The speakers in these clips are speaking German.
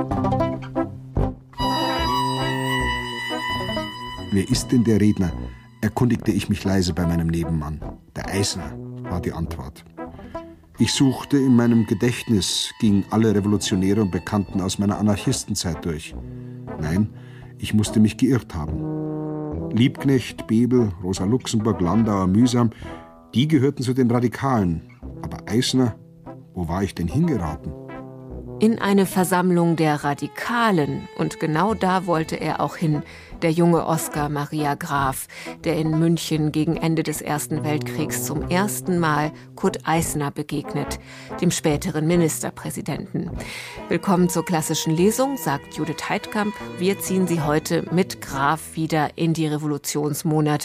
Wer ist denn der Redner? Erkundigte ich mich leise bei meinem Nebenmann. Der Eisner, war die Antwort. Ich suchte in meinem Gedächtnis, ging alle Revolutionäre und Bekannten aus meiner Anarchistenzeit durch. Nein, ich musste mich geirrt haben. Liebknecht, Bebel, Rosa Luxemburg, Landauer, Mühsam, die gehörten zu den Radikalen. Aber Eisner, wo war ich denn hingeraten? In eine Versammlung der Radikalen. Und genau da wollte er auch hin, der junge Oskar Maria Graf, der in München gegen Ende des Ersten Weltkriegs zum ersten Mal Kurt Eisner begegnet, dem späteren Ministerpräsidenten. Willkommen zur klassischen Lesung, sagt Judith Heidkamp. Wir ziehen Sie heute mit Graf wieder in die Revolutionsmonate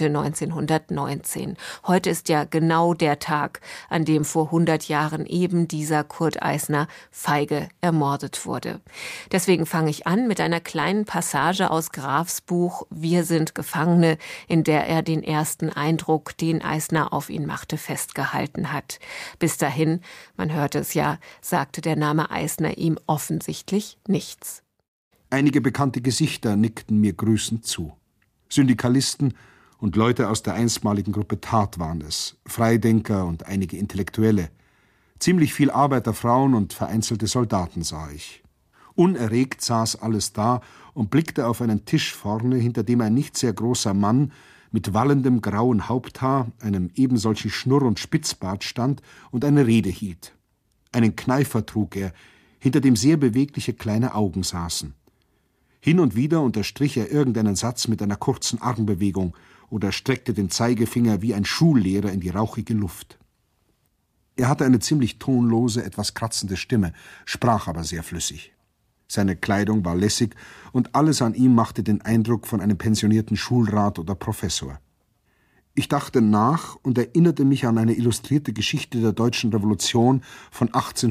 1919. Heute ist ja genau der Tag, an dem vor 100 Jahren eben dieser Kurt Eisner feige ermordet wurde. Deswegen fange ich an mit einer kleinen Passage aus Grafs Buch Wir sind Gefangene, in der er den ersten Eindruck, den Eisner auf ihn machte, festgehalten hat. Bis dahin, man hörte es ja, sagte der Name Eisner ihm offensichtlich nichts. Einige bekannte Gesichter nickten mir grüßend zu. Syndikalisten und Leute aus der einstmaligen Gruppe Tat waren es, Freidenker und einige Intellektuelle. Ziemlich viel Arbeiterfrauen und vereinzelte Soldaten sah ich. Unerregt saß alles da und blickte auf einen Tisch vorne, hinter dem ein nicht sehr großer Mann mit wallendem grauen Haupthaar, einem ebensolchen Schnurr- und Spitzbart stand und eine Rede hielt. Einen Kneifer trug er, hinter dem sehr bewegliche kleine Augen saßen. Hin und wieder unterstrich er irgendeinen Satz mit einer kurzen Armbewegung oder streckte den Zeigefinger wie ein Schullehrer in die rauchige Luft. Er hatte eine ziemlich tonlose, etwas kratzende Stimme, sprach aber sehr flüssig. Seine Kleidung war lässig und alles an ihm machte den Eindruck von einem pensionierten Schulrat oder Professor. Ich dachte nach und erinnerte mich an eine illustrierte Geschichte der Deutschen Revolution von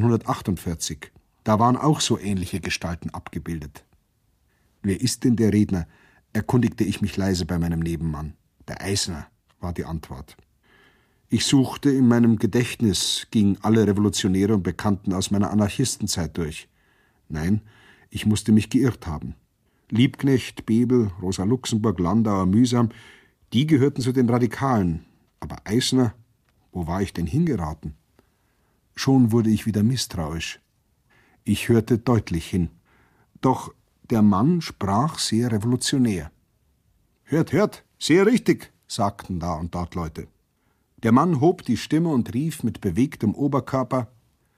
1848. Da waren auch so ähnliche Gestalten abgebildet. Wer ist denn der Redner? Erkundigte ich mich leise bei meinem Nebenmann. Der Eisner, war die Antwort. Ich suchte in meinem Gedächtnis, ging alle Revolutionäre und Bekannten aus meiner Anarchistenzeit durch. Nein, ich musste mich geirrt haben. Liebknecht, Bebel, Rosa Luxemburg, Landauer, Mühsam, die gehörten zu den Radikalen. Aber Eisner, wo war ich denn hingeraten? Schon wurde ich wieder misstrauisch. Ich hörte deutlich hin. Doch der Mann sprach sehr revolutionär. »Hört, hört, sehr richtig«, sagten da und dort Leute. Der Mann hob die Stimme und rief mit bewegtem Oberkörper: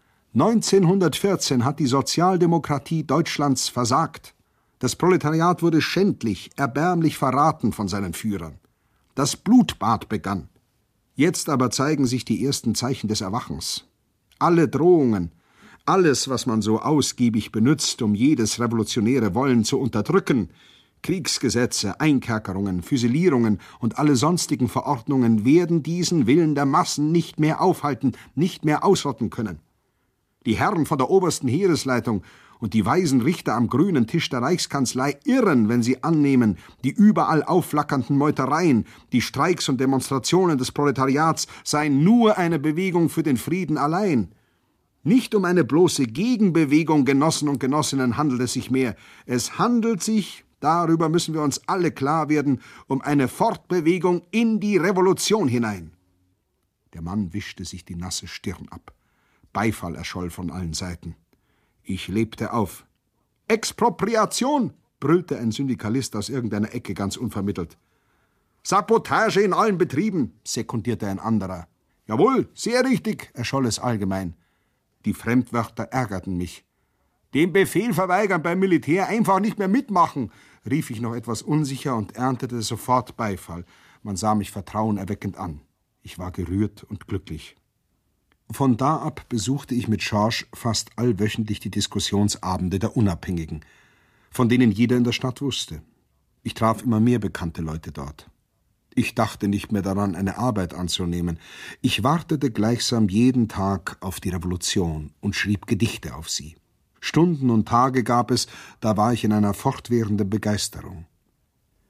1914 hat die Sozialdemokratie Deutschlands versagt. Das Proletariat wurde schändlich, erbärmlich verraten von seinen Führern. Das Blutbad begann. Jetzt aber zeigen sich die ersten Zeichen des Erwachens. Alle Drohungen, alles, was man so ausgiebig benutzt, um jedes revolutionäre Wollen zu unterdrücken, Kriegsgesetze, Einkerkerungen, Füsilierungen und alle sonstigen Verordnungen werden diesen Willen der Massen nicht mehr aufhalten, nicht mehr ausrotten können. Die Herren von der obersten Heeresleitung und die weisen Richter am grünen Tisch der Reichskanzlei irren, wenn sie annehmen, die überall aufflackernden Meutereien, die Streiks und Demonstrationen des Proletariats seien nur eine Bewegung für den Frieden allein. Nicht um eine bloße Gegenbewegung, Genossen und Genossinnen, handelt es sich mehr. Es handelt sich, darüber müssen wir uns alle klar werden, um eine Fortbewegung in die Revolution hinein. Der Mann wischte sich die nasse Stirn ab. Beifall erscholl von allen Seiten. Ich lebte auf. »Expropriation«, brüllte ein Syndikalist aus irgendeiner Ecke ganz unvermittelt. »Sabotage in allen Betrieben«, sekundierte ein anderer. »Jawohl, sehr richtig«, erscholl es allgemein. Die Fremdwörter ärgerten mich. »Den Befehl verweigern beim Militär, einfach nicht mehr mitmachen«, rief ich noch etwas unsicher und erntete sofort Beifall. Man sah mich vertrauenerweckend an. Ich war gerührt und glücklich. Von da ab besuchte ich mit Schorsch fast allwöchentlich die Diskussionsabende der Unabhängigen, von denen jeder in der Stadt wusste. Ich traf immer mehr bekannte Leute dort. Ich dachte nicht mehr daran, eine Arbeit anzunehmen. Ich wartete gleichsam jeden Tag auf die Revolution und schrieb Gedichte auf sie. Stunden und Tage gab es, da war ich in einer fortwährenden Begeisterung.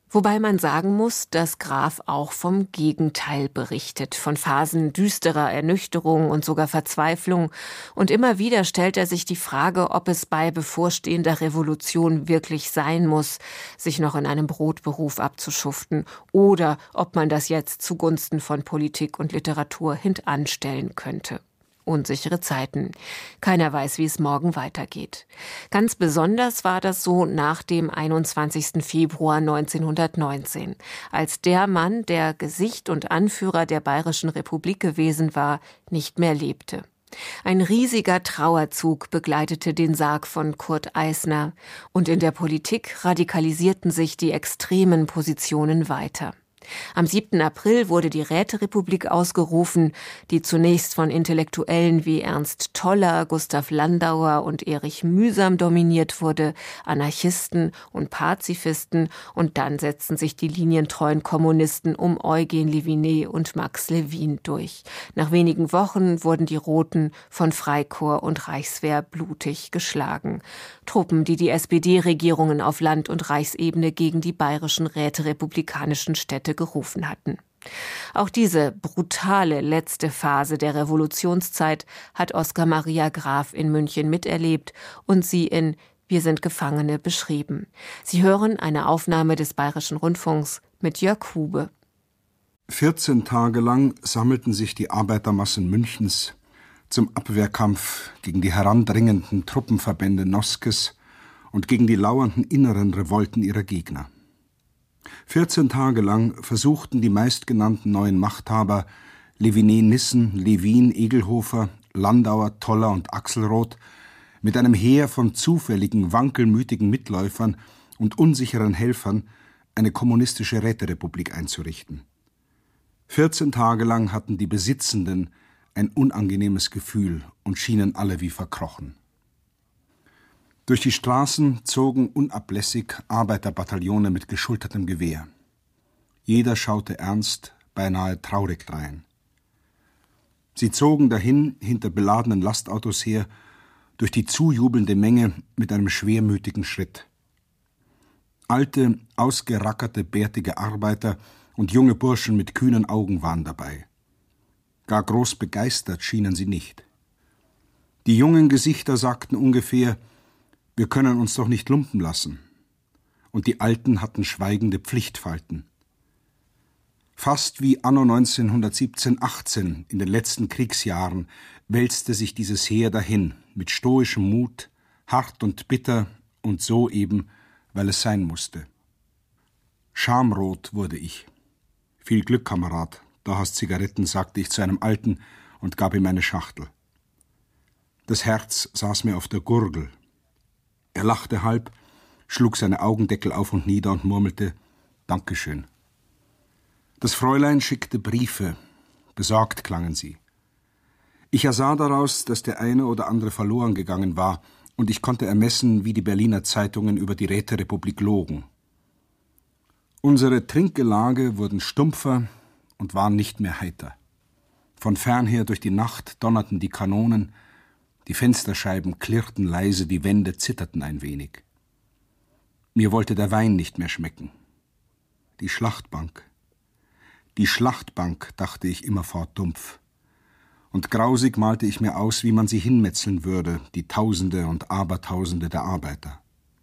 Wobei man sagen muss, dass Graf auch vom Gegenteil berichtet, von Phasen düsterer Ernüchterung und sogar Verzweiflung. Und immer wieder stellt er sich die Frage, ob es bei bevorstehender Revolution wirklich sein muss, sich noch in einem Brotberuf abzuschuften oder ob man das jetzt zugunsten von Politik und Literatur hintanstellen könnte. Unsichere Zeiten. Keiner weiß, wie es morgen weitergeht. Ganz besonders war das so nach dem 21. Februar 1919, als der Mann, der Gesicht und Anführer der Bayerischen Republik gewesen war, nicht mehr lebte. Ein riesiger Trauerzug begleitete den Sarg von Kurt Eisner, und in der Politik radikalisierten sich die extremen Positionen weiter. Am 7. April wurde die Räterepublik ausgerufen, die zunächst von Intellektuellen wie Ernst Toller, Gustav Landauer und Erich Mühsam dominiert wurde, Anarchisten und Pazifisten, und dann setzten sich die linientreuen Kommunisten um Eugen Leviné und Max Levin durch. Nach wenigen Wochen wurden die Roten von Freikorps und Reichswehr blutig geschlagen. Truppen, die die SPD-Regierungen auf Land- und Reichsebene gegen die bayerischen räterepublikanischen Städte gerufen hatten. Auch diese brutale letzte Phase der Revolutionszeit hat Oskar Maria Graf in München miterlebt und sie in Wir sind Gefangene beschrieben. Sie hören eine Aufnahme des Bayerischen Rundfunks mit Jörg Hube. 14 Tage lang sammelten sich die Arbeitermassen Münchens zum Abwehrkampf gegen die herandringenden Truppenverbände Noskes und gegen die lauernden inneren Revolten ihrer Gegner. 14 Tage lang versuchten die meistgenannten neuen Machthaber Leviné, Nissen, Levin, Egelhofer, Landauer, Toller und Axelrod mit einem Heer von zufälligen, wankelmütigen Mitläufern und unsicheren Helfern eine kommunistische Räterepublik einzurichten. 14 Tage lang hatten die Besitzenden ein unangenehmes Gefühl und schienen alle wie verkrochen. Durch die Straßen zogen unablässig Arbeiterbataillone mit geschultertem Gewehr. Jeder schaute ernst, beinahe traurig drein. Sie zogen dahin hinter beladenen Lastautos her, durch die zujubelnde Menge mit einem schwermütigen Schritt. Alte, ausgerackerte, bärtige Arbeiter und junge Burschen mit kühnen Augen waren dabei. Gar groß begeistert schienen sie nicht. Die jungen Gesichter sagten ungefähr: Wir können uns doch nicht lumpen lassen. Und die Alten hatten schweigende Pflichtfalten. Fast wie anno 1917/18 in den letzten Kriegsjahren wälzte sich dieses Heer dahin, mit stoischem Mut, hart und bitter und so eben, weil es sein musste. Schamrot wurde ich. Viel Glück, Kamerad, da hast Zigaretten, sagte ich zu einem Alten und gab ihm eine Schachtel. Das Herz saß mir auf der Gurgel. Er lachte halb, schlug seine Augendeckel auf und nieder und murmelte: Dankeschön. Das Fräulein schickte Briefe. Besorgt klangen sie. Ich ersah daraus, dass der eine oder andere verloren gegangen war, und ich konnte ermessen, wie die Berliner Zeitungen über die Räterepublik logen. Unsere Trinkgelage wurden stumpfer und waren nicht mehr heiter. Von fernher durch die Nacht donnerten die Kanonen, die Fensterscheiben klirrten leise, die Wände zitterten ein wenig. Mir wollte der Wein nicht mehr schmecken. Die Schlachtbank, dachte ich immerfort dumpf. Und grausig malte ich mir aus, wie man sie hinmetzeln würde, die Tausende und Abertausende der Arbeiter.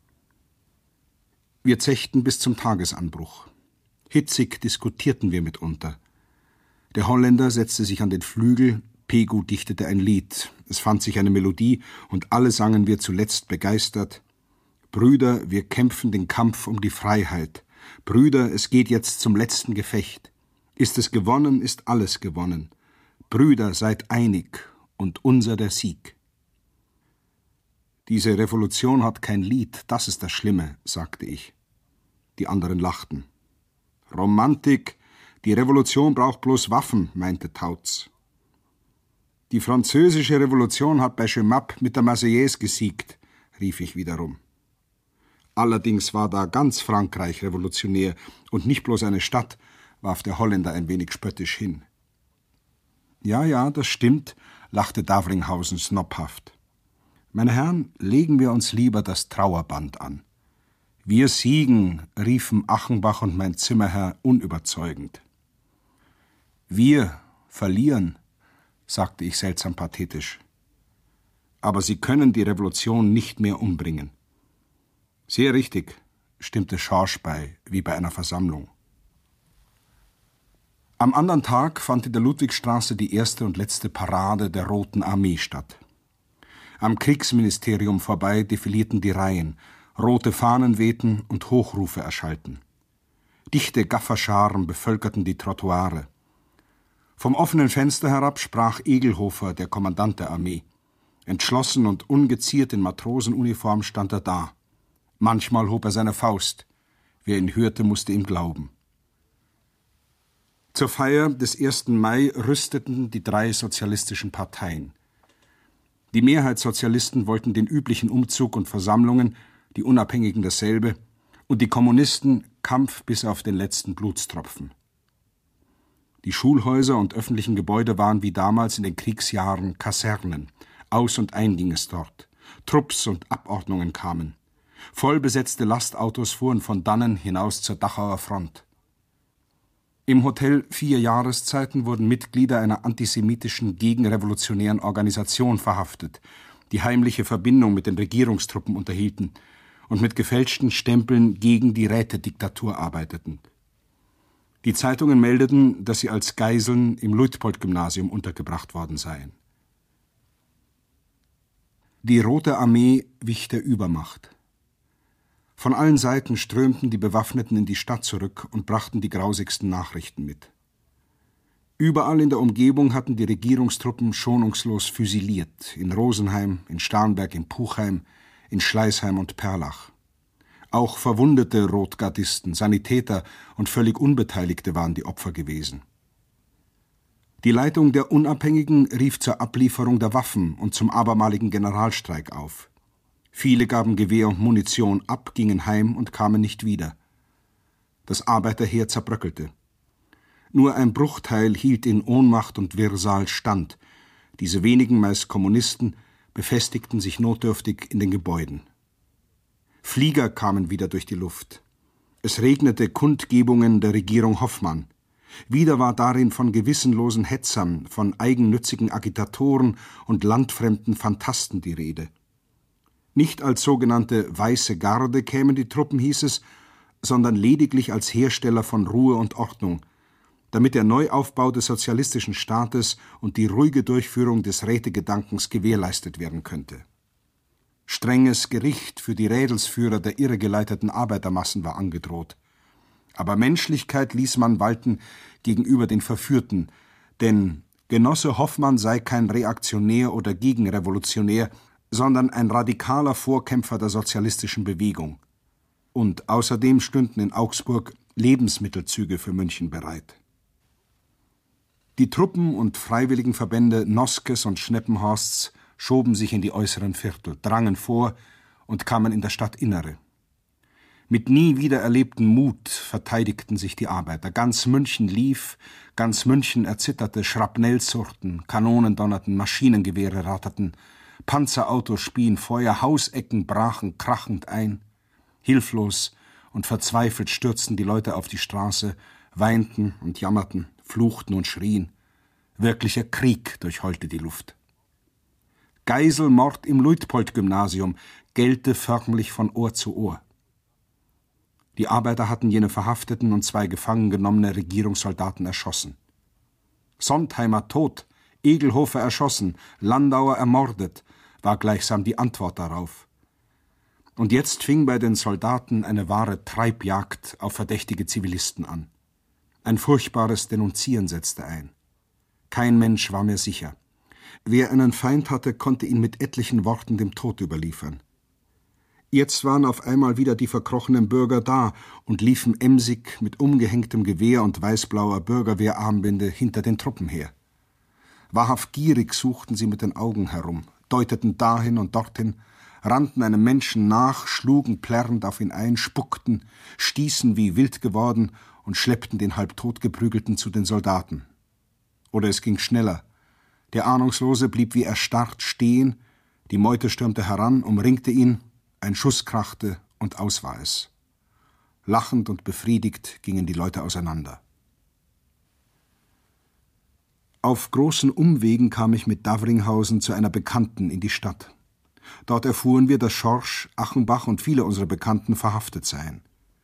Wir zechten bis zum Tagesanbruch. Hitzig diskutierten wir mitunter. Der Holländer setzte sich an den Flügel, Pegu dichtete ein Lied. Es fand sich eine Melodie, und alle sangen wir zuletzt begeistert: Brüder, wir kämpfen den Kampf um die Freiheit. Brüder, es geht jetzt zum letzten Gefecht. Ist es gewonnen, ist alles gewonnen. Brüder, seid einig, und unser der Sieg. Diese Revolution hat kein Lied, das ist das Schlimme, sagte ich. Die anderen lachten. Romantik, die Revolution braucht bloß Waffen, meinte Tautz. Die französische Revolution hat bei Jemappes mit der Marseillaise gesiegt, rief ich wiederum. Allerdings war da ganz Frankreich revolutionär und nicht bloß eine Stadt, warf der Holländer ein wenig spöttisch hin. Ja, das stimmt, lachte Davringhausen snobhaft. Meine Herren, legen wir uns lieber das Trauerband an. Wir siegen, riefen Achenbach und mein Zimmerherr unüberzeugend. Wir verlieren, sagte ich seltsam pathetisch. Aber Sie können die Revolution nicht mehr umbringen. Sehr richtig, stimmte Schorsch bei, wie bei einer Versammlung. Am anderen Tag fand in der Ludwigstraße die erste und letzte Parade der Roten Armee statt. Am Kriegsministerium vorbei defilierten die Reihen, rote Fahnen wehten und Hochrufe erschallten. Dichte Gafferscharen bevölkerten die Trottoire. Vom offenen Fenster herab sprach Egelhofer, der Kommandant der Armee. Entschlossen und ungeziert in Matrosenuniform stand er da. Manchmal hob er seine Faust. Wer ihn hörte, musste ihm glauben. Zur Feier des 1. Mai rüsteten die 3 sozialistischen Parteien. Die Mehrheitssozialisten wollten den üblichen Umzug und Versammlungen, die Unabhängigen dasselbe, und die Kommunisten Kampf bis auf den letzten Blutstropfen. Die Schulhäuser und öffentlichen Gebäude waren wie damals in den Kriegsjahren Kasernen. Aus- und ein ging es dort. Trupps und Abordnungen kamen. Vollbesetzte Lastautos fuhren von Dannen hinaus zur Dachauer Front. Im Hotel 4 Jahreszeiten wurden Mitglieder einer antisemitischen gegenrevolutionären Organisation verhaftet, die heimliche Verbindung mit den Regierungstruppen unterhielten und mit gefälschten Stempeln gegen die Rätediktatur arbeiteten. Die Zeitungen meldeten, dass sie als Geiseln im Luitpold-Gymnasium untergebracht worden seien. Die Rote Armee wich der Übermacht. Von allen Seiten strömten die Bewaffneten in die Stadt zurück und brachten die grausigsten Nachrichten mit. Überall in der Umgebung hatten die Regierungstruppen schonungslos füsiliert, in Rosenheim, in Starnberg, in Puchheim, in Schleißheim und Perlach. Auch verwundete Rotgardisten, Sanitäter und völlig Unbeteiligte waren die Opfer gewesen. Die Leitung der Unabhängigen rief zur Ablieferung der Waffen und zum abermaligen Generalstreik auf. Viele gaben Gewehr und Munition ab, gingen heim und kamen nicht wieder. Das Arbeiterheer zerbröckelte. Nur ein Bruchteil hielt in Ohnmacht und Wirrsal stand. Diese wenigen, meist Kommunisten, befestigten sich notdürftig in den Gebäuden. Flieger kamen wieder durch die Luft. Es regnete Kundgebungen der Regierung Hoffmann. Wieder war darin von gewissenlosen Hetzern, von eigennützigen Agitatoren und landfremden Phantasten die Rede. Nicht als sogenannte Weiße Garde kämen die Truppen, hieß es, sondern lediglich als Hersteller von Ruhe und Ordnung, damit der Neuaufbau des sozialistischen Staates und die ruhige Durchführung des Rätegedankens gewährleistet werden könnte. Strenges Gericht für die Rädelsführer der irregeleiteten Arbeitermassen war angedroht. Aber Menschlichkeit ließ man walten gegenüber den Verführten, denn Genosse Hoffmann sei kein Reaktionär oder Gegenrevolutionär, sondern ein radikaler Vorkämpfer der sozialistischen Bewegung. Und außerdem stünden in Augsburg Lebensmittelzüge für München bereit. Die Truppen und Freiwilligenverbände Noskes und Schneppenhorsts schoben sich in die äußeren Viertel, drangen vor und kamen in das Stadtinnere. Mit nie wieder erlebtem Mut verteidigten sich die Arbeiter. Ganz München lief, ganz München erzitterte, Schrapnell surrten, Kanonen donnerten, Maschinengewehre ratterten, Panzerautos spien Feuer, Hausecken brachen krachend ein. Hilflos und verzweifelt stürzten die Leute auf die Straße, weinten und jammerten, fluchten und schrien. Wirklicher Krieg durchheulte die Luft. Geiselmord im Luitpold-Gymnasium gellte förmlich von Ohr zu Ohr. Die Arbeiter hatten jene Verhafteten und 2 gefangen genommene Regierungssoldaten erschossen. Sontheimer tot, Egelhofer erschossen, Landauer ermordet, war gleichsam die Antwort darauf. Und jetzt fing bei den Soldaten eine wahre Treibjagd auf verdächtige Zivilisten an. Ein furchtbares Denunzieren setzte ein. Kein Mensch war mehr sicher. Wer einen Feind hatte, konnte ihn mit etlichen Worten dem Tod überliefern. Jetzt waren auf einmal wieder die verkrochenen Bürger da und liefen emsig mit umgehängtem Gewehr und weißblauer Bürgerwehrarmbinde hinter den Truppen her. Wahrhaft gierig suchten sie mit den Augen herum, deuteten dahin und dorthin, rannten einem Menschen nach, schlugen plärrend auf ihn ein, spuckten, stießen wie wild geworden und schleppten den halb totgeprügelten zu den Soldaten. Oder es ging schneller. Der Ahnungslose blieb wie erstarrt stehen, die Meute stürmte heran, umringte ihn, ein Schuss krachte und aus war es. Lachend und befriedigt gingen die Leute auseinander. Auf großen Umwegen kam ich mit Davringhausen zu einer Bekannten in die Stadt. Dort erfuhren wir, dass Schorsch, Achenbach und viele unserer Bekannten verhaftet seien.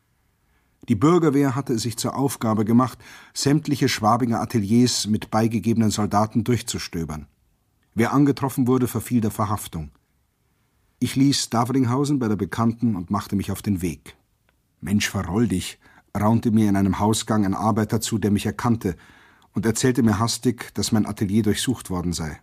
Die Bürgerwehr hatte es sich zur Aufgabe gemacht, sämtliche Schwabinger Ateliers mit beigegebenen Soldaten durchzustöbern. Wer angetroffen wurde, verfiel der Verhaftung. Ich ließ Davringhausen bei der Bekannten und machte mich auf den Weg. »Mensch, verroll dich«, raunte mir in einem Hausgang ein Arbeiter zu, der mich erkannte, und erzählte mir hastig, dass mein Atelier durchsucht worden sei.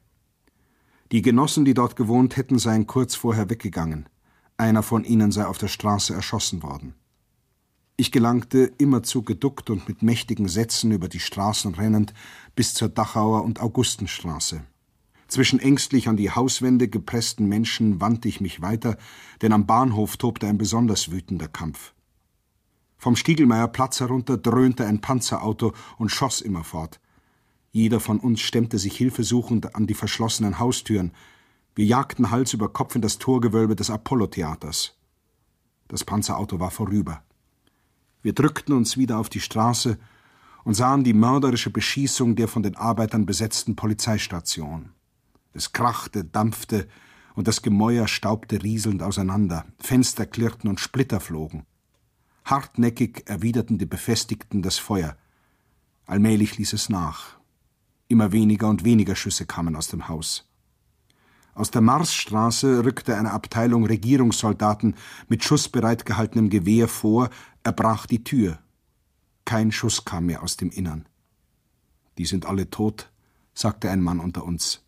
Die Genossen, die dort gewohnt hätten, seien kurz vorher weggegangen. Einer von ihnen sei auf der Straße erschossen worden. Ich gelangte, immerzu geduckt und mit mächtigen Sätzen über die Straßen rennend, bis zur Dachauer und Augustenstraße. Zwischen ängstlich an die Hauswände gepressten Menschen wandte ich mich weiter, denn am Bahnhof tobte ein besonders wütender Kampf. Vom Stiegelmeierplatz herunter dröhnte ein Panzerauto und schoss immerfort. Jeder von uns stemmte sich hilfesuchend an die verschlossenen Haustüren. Wir jagten Hals über Kopf in das Torgewölbe des Apollo-Theaters. Das Panzerauto war vorüber. Wir drückten uns wieder auf die Straße und sahen die mörderische Beschießung der von den Arbeitern besetzten Polizeistation. Es krachte, dampfte und das Gemäuer staubte rieselnd auseinander. Fenster klirrten und Splitter flogen. Hartnäckig erwiderten die Befestigten das Feuer. Allmählich ließ es nach. Immer weniger und weniger Schüsse kamen aus dem Haus. Aus der Marsstraße rückte eine Abteilung Regierungssoldaten mit schussbereit gehaltenem Gewehr vor, erbrach die Tür. Kein Schuss kam mehr aus dem Innern. »Die sind alle tot«, sagte ein Mann unter uns.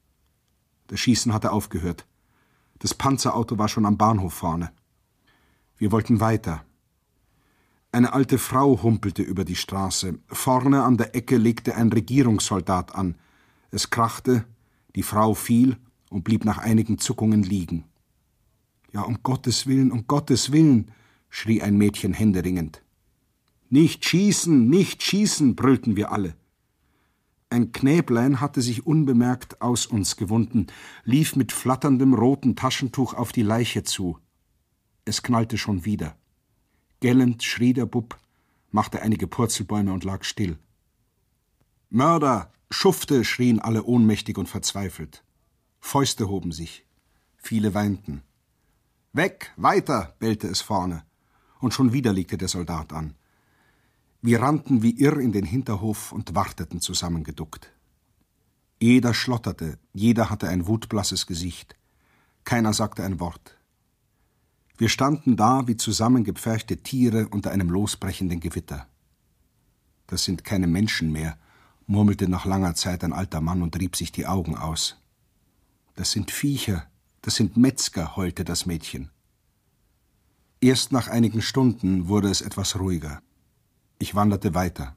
Das Schießen hatte aufgehört. Das Panzerauto war schon am Bahnhof vorne. Wir wollten weiter. Eine alte Frau humpelte über die Straße. Vorne an der Ecke legte ein Regierungssoldat an. Es krachte, die Frau fiel und blieb nach einigen Zuckungen liegen. »Ja, um Gottes Willen«, schrie ein Mädchen händeringend. »Nicht schießen«, brüllten wir alle. Ein Knäblein hatte sich unbemerkt aus uns gewunden, lief mit flatterndem roten Taschentuch auf die Leiche zu. Es knallte schon wieder. Gellend schrie der Bub, machte einige Purzelbäume und lag still. »Mörder! Schufte!« schrien alle ohnmächtig und verzweifelt. Fäuste hoben sich. Viele weinten. »Weg! Weiter!« bellte es vorne. Und schon wieder legte der Soldat an. Wir rannten wie irr in den Hinterhof und warteten zusammengeduckt. Jeder schlotterte, jeder hatte ein wutblasses Gesicht. Keiner sagte ein Wort. Wir standen da wie zusammengepferchte Tiere unter einem losbrechenden Gewitter. »Das sind keine Menschen mehr«, murmelte nach langer Zeit ein alter Mann und rieb sich die Augen aus. »Das sind Viecher, das sind Metzger«, heulte das Mädchen. Erst nach einigen Stunden wurde es etwas ruhiger. Ich wanderte weiter.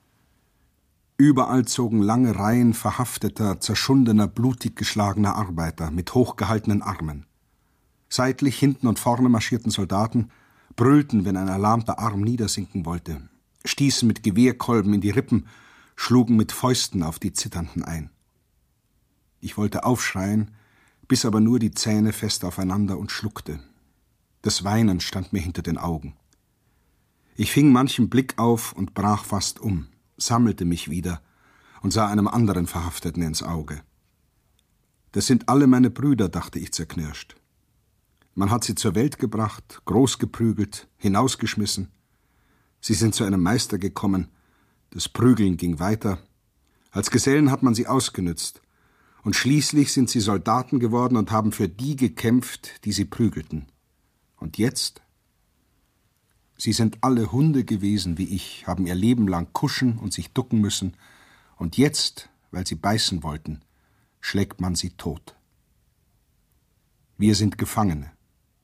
Überall zogen lange Reihen verhafteter, zerschundener, blutig geschlagener Arbeiter mit hochgehaltenen Armen. Seitlich, hinten und vorne marschierten Soldaten, brüllten, wenn ein erlahmter Arm niedersinken wollte, stießen mit Gewehrkolben in die Rippen, schlugen mit Fäusten auf die Zitternden ein. Ich wollte aufschreien, biss aber nur die Zähne fest aufeinander und schluckte. Das Weinen stand mir hinter den Augen. Ich fing manchen Blick auf und brach fast um, sammelte mich wieder und sah einem anderen Verhafteten ins Auge. Das sind alle meine Brüder, dachte ich zerknirscht. Man hat sie zur Welt gebracht, großgeprügelt, hinausgeschmissen. Sie sind zu einem Meister gekommen, das Prügeln ging weiter. Als Gesellen hat man sie ausgenützt. Und schließlich sind sie Soldaten geworden und haben für die gekämpft, die sie prügelten. Und jetzt? Sie sind alle Hunde gewesen wie ich, haben ihr Leben lang kuschen und sich ducken müssen. Und jetzt, weil sie beißen wollten, schlägt man sie tot. Wir sind Gefangene.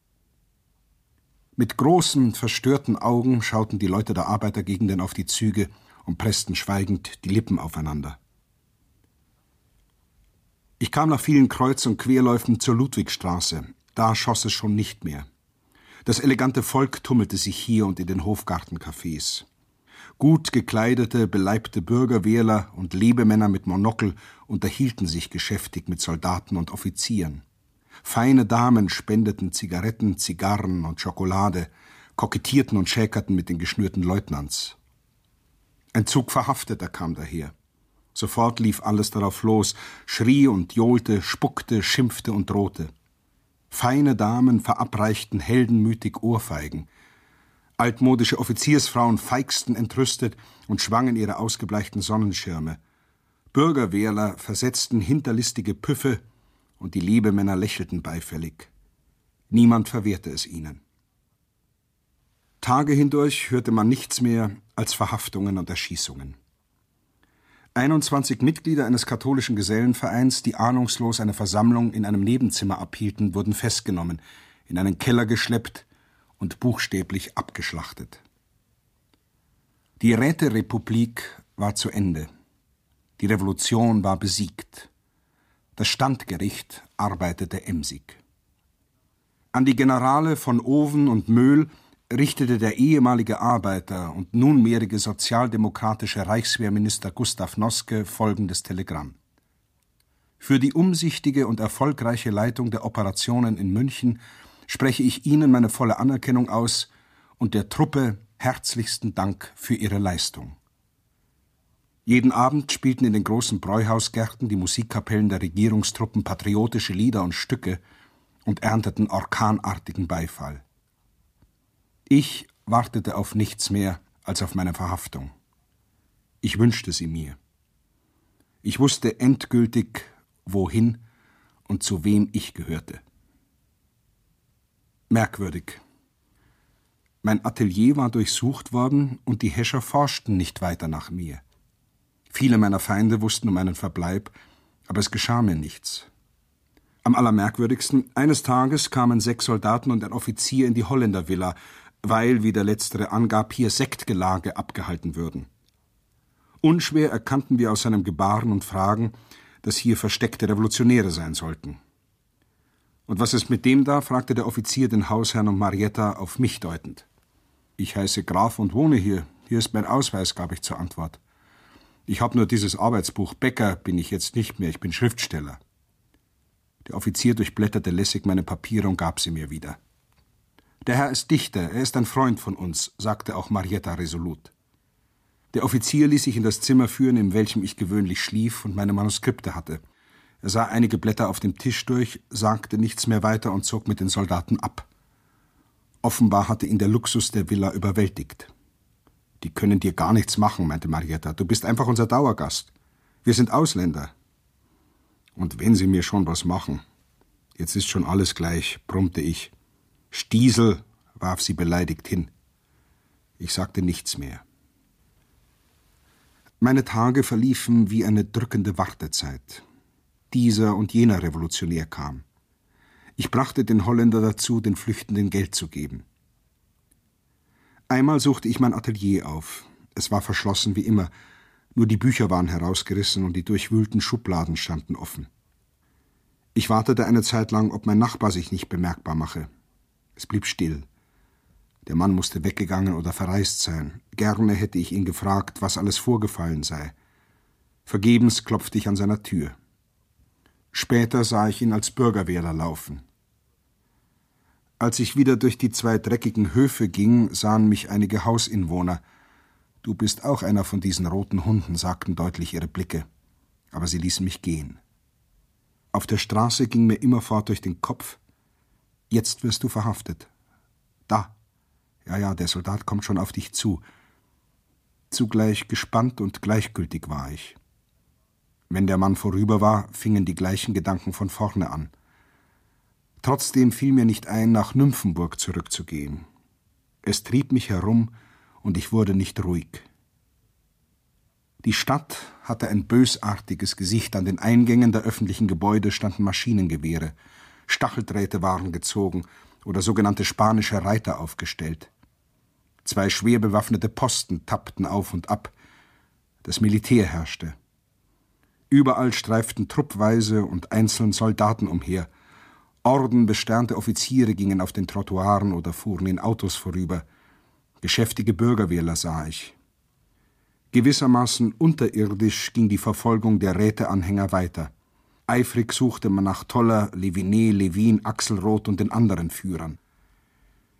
Mit großen, verstörten Augen schauten die Leute der Arbeitergegenden auf die Züge und pressten schweigend die Lippen aufeinander. Ich kam nach vielen Kreuz- und Querläufen zur Ludwigstraße. Da schoss es schon nicht mehr. Das elegante Volk tummelte sich hier und in den Hofgartencafés. Gut gekleidete, beleibte Bürgerwehrler und Lebemänner mit Monokel unterhielten sich geschäftig mit Soldaten und Offizieren. Feine Damen spendeten Zigaretten, Zigarren und Schokolade. kokettierten und schäkerten mit den geschnürten Leutnants. Ein Zug Verhafteter kam daher. Sofort lief alles darauf los, schrie und johlte, spuckte, schimpfte und drohte. Feine Damen verabreichten heldenmütig Ohrfeigen. Altmodische Offiziersfrauen feixten entrüstet und schwangen ihre ausgebleichten Sonnenschirme. Bürgerwehrler versetzten hinterlistige Püffe und die Lebemänner lächelten beifällig. Niemand verwehrte es ihnen. Tage hindurch hörte man nichts mehr als Verhaftungen und Erschießungen. 21 Mitglieder eines katholischen Gesellenvereins, die ahnungslos eine Versammlung in einem Nebenzimmer abhielten, wurden festgenommen, in einen Keller geschleppt und buchstäblich abgeschlachtet. Die Räterepublik war zu Ende. Die Revolution war besiegt. Das Standgericht arbeitete emsig. An die Generale von Oven und Möhl richtete der ehemalige Arbeiter und nunmehrige sozialdemokratische Reichswehrminister Gustav Noske folgendes Telegramm: Für die umsichtige und erfolgreiche Leitung der Operationen in München spreche ich Ihnen meine volle Anerkennung aus und der Truppe herzlichsten Dank für Ihre Leistung. Jeden Abend spielten in den großen Bräuhausgärten die Musikkapellen der Regierungstruppen patriotische Lieder und Stücke und ernteten orkanartigen Beifall. Ich wartete auf nichts mehr als auf meine Verhaftung. Ich wünschte sie mir. Ich wusste endgültig, wohin und zu wem ich gehörte. Merkwürdig. Mein Atelier war durchsucht worden und die Häscher forschten nicht weiter nach mir. Viele meiner Feinde wussten um meinen Verbleib, aber es geschah mir nichts. Am allermerkwürdigsten, eines Tages kamen 6 Soldaten und ein Offizier in die Holländervilla, weil, wie der Letztere angab, hier Sektgelage abgehalten würden. Unschwer erkannten wir aus seinem Gebaren und Fragen, dass hier versteckte Revolutionäre sein sollten. »Und was ist mit dem da?« fragte der Offizier den Hausherrn und Marietta auf mich deutend. »Ich heiße Graf und wohne hier. Hier ist mein Ausweis«, gab ich zur Antwort. »Ich habe nur dieses Arbeitsbuch. Bäcker bin ich jetzt nicht mehr, ich bin Schriftsteller.« Der Offizier durchblätterte lässig meine Papiere und gab sie mir wieder. »Der Herr ist Dichter, er ist ein Freund von uns«, sagte auch Marietta resolut. Der Offizier ließ sich in das Zimmer führen, in welchem ich gewöhnlich schlief und meine Manuskripte hatte. Er sah einige Blätter auf dem Tisch durch, sagte nichts mehr weiter und zog mit den Soldaten ab. Offenbar hatte ihn der Luxus der Villa überwältigt. »Die können dir gar nichts machen«, meinte Marietta. »Du bist einfach unser Dauergast. Wir sind Ausländer.« »Und wenn sie mir schon was machen. Jetzt ist schon alles gleich«, brummte ich. »Stiesel«, warf sie beleidigt hin. Ich sagte nichts mehr. Meine Tage verliefen wie eine drückende Wartezeit. Dieser und jener Revolutionär kam. Ich brachte den Holländer dazu, den Flüchtenden Geld zu geben. Einmal suchte ich mein Atelier auf. Es war verschlossen wie immer, nur die Bücher waren herausgerissen und die durchwühlten Schubladen standen offen. Ich wartete eine Zeit lang, ob mein Nachbar sich nicht bemerkbar mache. Es blieb still. Der Mann musste weggegangen oder verreist sein. Gerne hätte ich ihn gefragt, was alles vorgefallen sei. Vergebens klopfte ich an seiner Tür. Später sah ich ihn als Bürgerwehrler laufen. Als ich wieder durch die 2 dreckigen Höfe ging, sahen mich einige Hausinwohner. »Du bist auch einer von diesen roten Hunden«, sagten deutlich ihre Blicke. Aber sie ließen mich gehen. Auf der Straße ging mir immerfort durch den Kopf: »Jetzt wirst du verhaftet. Da. Ja, der Soldat kommt schon auf dich zu.« Zugleich gespannt und gleichgültig war ich. Wenn der Mann vorüber war, fingen die gleichen Gedanken von vorne an. Trotzdem fiel mir nicht ein, nach Nymphenburg zurückzugehen. Es trieb mich herum und ich wurde nicht ruhig. Die Stadt hatte ein bösartiges Gesicht. An den Eingängen der öffentlichen Gebäude standen Maschinengewehre. Stacheldrähte waren gezogen oder sogenannte spanische Reiter aufgestellt. 2 schwer bewaffnete Posten tappten auf und ab. Das Militär herrschte. Überall streiften truppweise und einzeln Soldaten umher. Ordenbesternte Offiziere gingen auf den Trottoiren oder fuhren in Autos vorüber. Geschäftige Bürgerwehrler sah ich. Gewissermaßen unterirdisch ging die Verfolgung der Räteanhänger weiter. Eifrig suchte man nach Toller, Leviné, Levin, Axelrod und den anderen Führern.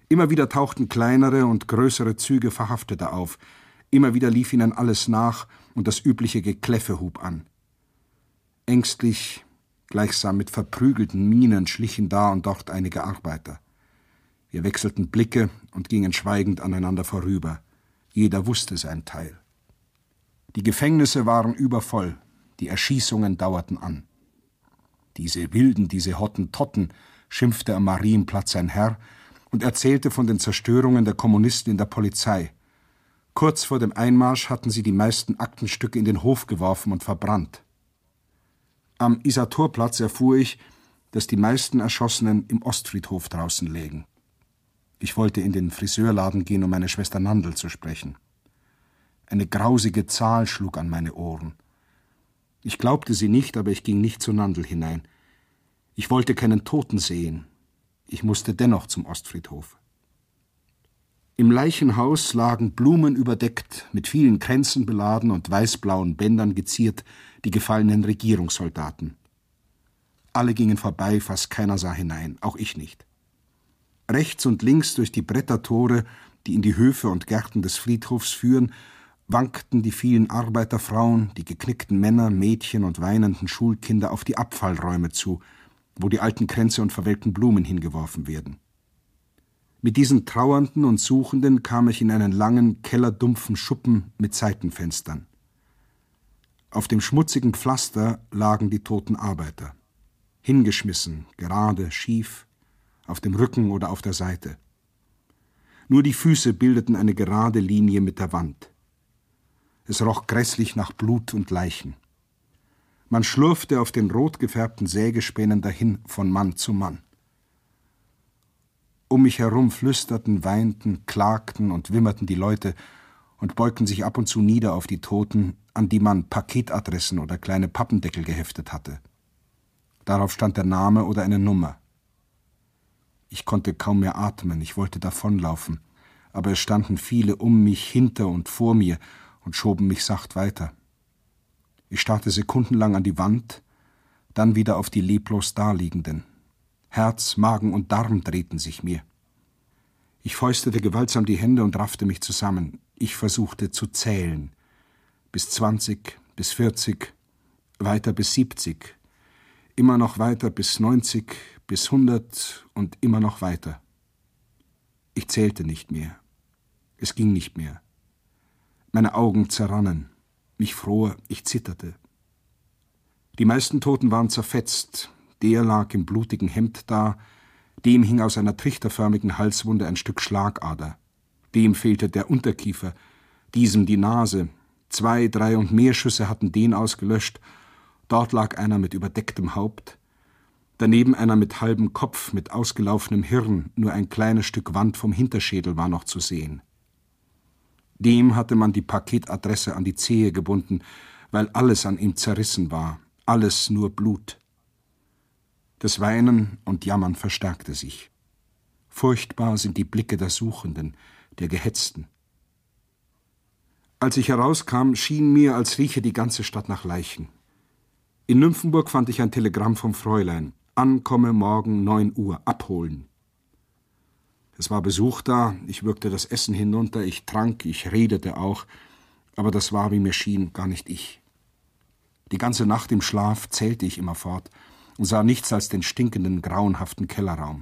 Immer wieder tauchten kleinere und größere Züge Verhafteter auf. Immer wieder lief ihnen alles nach und das übliche Gekläffe hub an. Ängstlich, gleichsam mit verprügelten Mienen schlichen da und dort einige Arbeiter. Wir wechselten Blicke und gingen schweigend aneinander vorüber. Jeder wusste sein Teil. Die Gefängnisse waren übervoll, die Erschießungen dauerten an. »Diese Wilden, diese Hottentotten«, schimpfte am Marienplatz ein Herr und erzählte von den Zerstörungen der Kommunisten in der Polizei. Kurz vor dem Einmarsch hatten sie die meisten Aktenstücke in den Hof geworfen und verbrannt. Am Isatorplatz erfuhr ich, dass die meisten Erschossenen im Ostfriedhof draußen lägen. Ich wollte in den Friseurladen gehen, um meine Schwester Nandl zu sprechen. Eine grausige Zahl schlug an meine Ohren. Ich glaubte sie nicht, aber ich ging nicht zu Nandl hinein. Ich wollte keinen Toten sehen. Ich musste dennoch zum Ostfriedhof. Im Leichenhaus lagen Blumen überdeckt, mit vielen Kränzen beladen und weißblauen Bändern geziert, die gefallenen Regierungssoldaten. Alle gingen vorbei, fast keiner sah hinein, auch ich nicht. Rechts und links durch die Brettertore, die in die Höfe und Gärten des Friedhofs führen, wankten die vielen Arbeiterfrauen, die geknickten Männer, Mädchen und weinenden Schulkinder auf die Abfallräume zu, wo die alten Kränze und verwelkten Blumen hingeworfen werden. Mit diesen Trauernden und Suchenden kam ich in einen langen, kellerdumpfen Schuppen mit Seitenfenstern. Auf dem schmutzigen Pflaster lagen die toten Arbeiter. Hingeschmissen, gerade, schief, auf dem Rücken oder auf der Seite. Nur die Füße bildeten eine gerade Linie mit der Wand. Es roch grässlich nach Blut und Leichen. Man schlurfte auf den rot gefärbten Sägespänen dahin von Mann zu Mann. Um mich herum flüsterten, weinten, klagten und wimmerten die Leute und beugten sich ab und zu nieder auf die Toten, an die man Paketadressen oder kleine Pappendeckel geheftet hatte. Darauf stand der Name oder eine Nummer. Ich konnte kaum mehr atmen, ich wollte davonlaufen, aber es standen viele um mich, hinter und vor mir und schoben mich sacht weiter. Ich starrte sekundenlang an die Wand, dann wieder auf die leblos Daliegenden. Herz, Magen und Darm drehten sich mir. Ich fäustete gewaltsam die Hände und raffte mich zusammen. Ich versuchte zu zählen. Bis 20, bis 40, weiter bis 70, immer noch weiter bis 90, bis 100 und immer noch weiter. Ich zählte nicht mehr. Es ging nicht mehr. Meine Augen zerrannen. Mich fror, ich zitterte. Die meisten Toten waren zerfetzt. Der lag im blutigen Hemd da, dem hing aus einer trichterförmigen Halswunde ein Stück Schlagader. Dem fehlte der Unterkiefer, diesem die Nase. 2, 3 und mehr Schüsse hatten den ausgelöscht. Dort lag einer mit überdecktem Haupt. Daneben einer mit halbem Kopf, mit ausgelaufenem Hirn, nur ein kleines Stück Wand vom Hinterschädel war noch zu sehen. Dem hatte man die Paketadresse an die Zehe gebunden, weil alles an ihm zerrissen war, alles nur Blut. Das Weinen und Jammern verstärkte sich. Furchtbar sind die Blicke der Suchenden, der Gehetzten. Als ich herauskam, schien mir, als rieche die ganze Stadt nach Leichen. In Nymphenburg fand ich ein Telegramm vom Fräulein. Ankomme morgen 9 Uhr, abholen. Es war Besuch da, ich würgte das Essen hinunter, ich trank, ich redete auch, aber das war, wie mir schien, gar nicht ich. Die ganze Nacht im Schlaf zählte ich immerfort und sah nichts als den stinkenden, grauenhaften Kellerraum.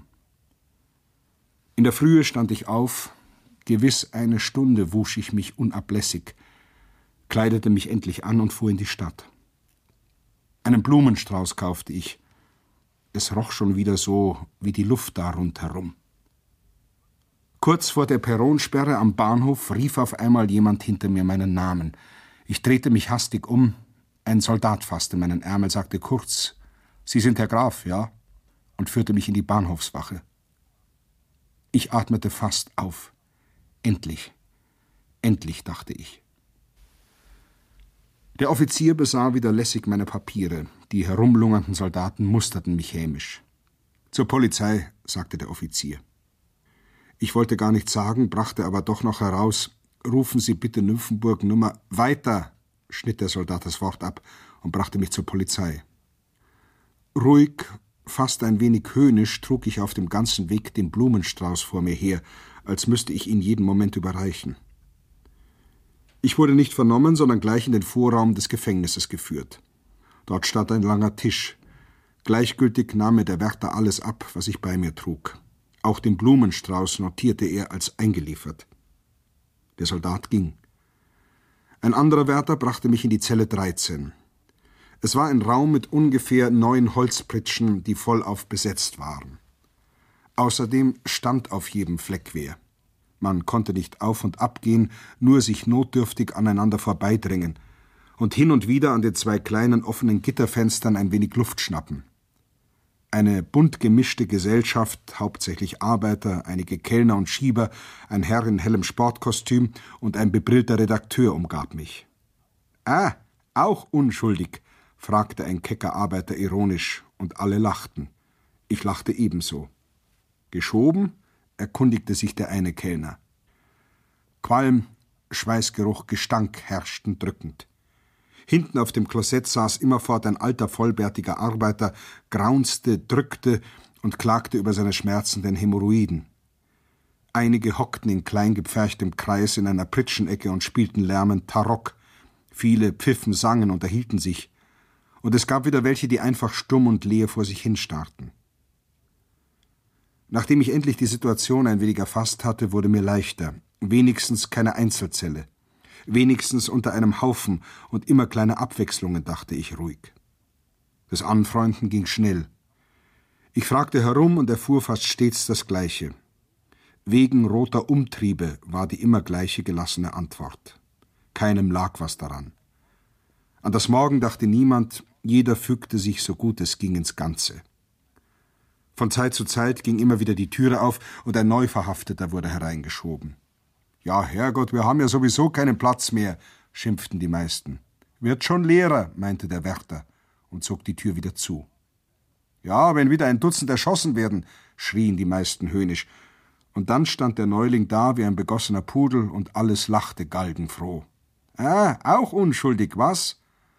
In der Frühe stand ich auf, gewiss 1 Stunde wusch ich mich unablässig, kleidete mich endlich an und fuhr in die Stadt. Einen Blumenstrauß kaufte ich. Es roch schon wieder so wie die Luft da rundherum. Kurz vor der Perronsperre am Bahnhof rief auf einmal jemand hinter mir meinen Namen. Ich drehte mich hastig um. Ein Soldat fasste meinen Ärmel, sagte kurz: »Sie sind Herr Graf, ja?« und führte mich in die Bahnhofswache. Ich atmete fast auf. Endlich, endlich, dachte ich. Der Offizier besah wieder lässig meine Papiere. Die herumlungernden Soldaten musterten mich hämisch. »Zur Polizei«, sagte der Offizier. Ich wollte gar nichts sagen, brachte aber doch noch heraus: »Rufen Sie bitte Nymphenburg Nummer...« »Weiter«, schnitt der Soldat das Wort ab und brachte mich zur Polizei. Ruhig Fast ein wenig höhnisch trug ich auf dem ganzen Weg den Blumenstrauß vor mir her, als müsste ich ihn jeden Moment überreichen. Ich wurde nicht vernommen, sondern gleich in den Vorraum des Gefängnisses geführt. Dort stand ein langer Tisch. Gleichgültig nahm mir der Wärter alles ab, was ich bei mir trug. Auch den Blumenstrauß notierte er als eingeliefert. Der Soldat ging. Ein anderer Wärter brachte mich in die Zelle 13. Es war ein Raum mit ungefähr 9 Holzpritschen, die vollauf besetzt waren. Außerdem stand auf jedem Fleck wer. Man konnte nicht auf und ab gehen, nur sich notdürftig aneinander vorbeidrängen und hin und wieder an den 2 kleinen offenen Gitterfenstern ein wenig Luft schnappen. Eine bunt gemischte Gesellschaft, hauptsächlich Arbeiter, einige Kellner und Schieber, ein Herr in hellem Sportkostüm und ein bebrillter Redakteur umgab mich. »Ah, auch unschuldig?« fragte ein kecker Arbeiter ironisch, und alle lachten. Ich lachte ebenso. »Geschoben?« erkundigte sich der eine Kellner. Qualm, Schweißgeruch, Gestank herrschten drückend. Hinten auf dem Klosett saß immerfort ein alter, vollbärtiger Arbeiter, graunzte, drückte und klagte über seine schmerzenden Hämorrhoiden. Einige hockten in klein gepferchtem Kreis in einer Pritschenecke und spielten lärmend Tarock. Viele pfiffen, sangen, unterhielten sich. Und es gab wieder welche, die einfach stumm und leer vor sich hinstarrten. Nachdem ich endlich die Situation ein wenig erfasst hatte, wurde mir leichter. Wenigstens keine Einzelzelle. Wenigstens unter einem Haufen und immer kleine Abwechslungen, dachte ich ruhig. Das Anfreunden ging schnell. Ich fragte herum und erfuhr fast stets das Gleiche. Wegen roter Umtriebe war die immer gleiche gelassene Antwort. Keinem lag was daran. An das Morgen dachte niemand, jeder fügte sich so gut es ging ins Ganze. Von Zeit zu Zeit ging immer wieder die Türe auf und ein Neuverhafteter wurde hereingeschoben. »Ja, Herrgott, wir haben ja sowieso keinen Platz mehr«, schimpften die meisten. »Wird schon leerer«, meinte der Wärter und zog die Tür wieder zu. »Ja, wenn wieder ein Dutzend erschossen werden«, schrien die meisten höhnisch. Und dann stand der Neuling da wie ein begossener Pudel und alles lachte galgenfroh. »Ah, auch unschuldig, was?«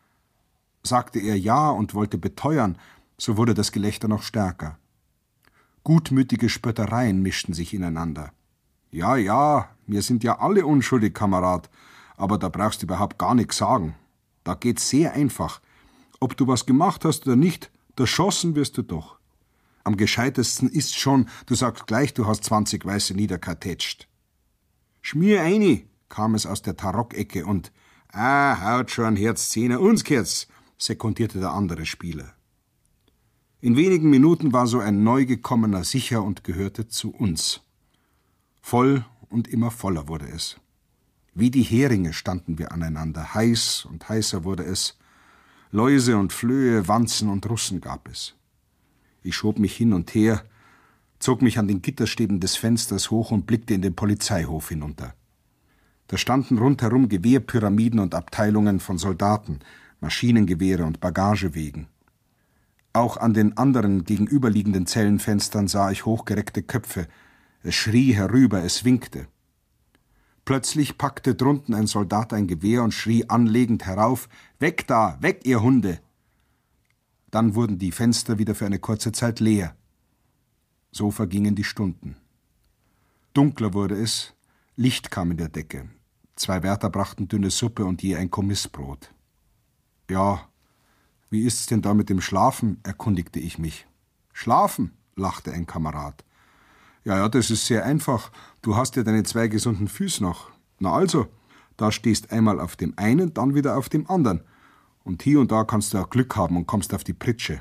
Sagte er ja und wollte beteuern, so wurde das Gelächter noch stärker. Gutmütige Spöttereien mischten sich ineinander. »Ja, ja, wir sind ja alle unschuldig, Kamerad, aber da brauchst du überhaupt gar nichts sagen. Da geht's sehr einfach. Ob du was gemacht hast oder nicht, erschossen wirst du doch. Am gescheitesten ist schon, du sagst gleich, du hast 20 Weiße niederkartätscht.« »Schmier eini«, kam es aus der Tarockecke und haut schon Herz 10er, uns gehört's«, sekundierte der andere Spieler. In wenigen Minuten war so ein Neugekommener sicher und gehörte zu uns. Voll und immer voller wurde es. Wie die Heringe standen wir aneinander, heiß und heißer wurde es. Läuse und Flöhe, Wanzen und Russen gab es. Ich schob mich hin und her, zog mich an den Gitterstäben des Fensters hoch und blickte in den Polizeihof hinunter. Da standen rundherum Gewehrpyramiden und Abteilungen von Soldaten, Maschinengewehre und Bagagewegen. Auch an den anderen gegenüberliegenden Zellenfenstern sah ich hochgereckte Köpfe. Es schrie herüber, es winkte. Plötzlich packte drunten ein Soldat ein Gewehr und schrie anlegend herauf, »Weg da, weg, ihr Hunde!« Dann wurden die Fenster wieder für eine kurze Zeit leer. So vergingen die Stunden. Dunkler wurde es, Licht kam in der Decke. 2 Wärter brachten dünne Suppe und je ein Kommissbrot. »Ja, wie ist's denn da mit dem Schlafen?« erkundigte ich mich. »Schlafen?« lachte ein Kamerad. »Ja, das ist sehr einfach. Du hast ja deine 2 gesunden Füße noch. Na also, da stehst einmal auf dem einen, dann wieder auf dem anderen. Und hier und da kannst du auch Glück haben und kommst auf die Pritsche.«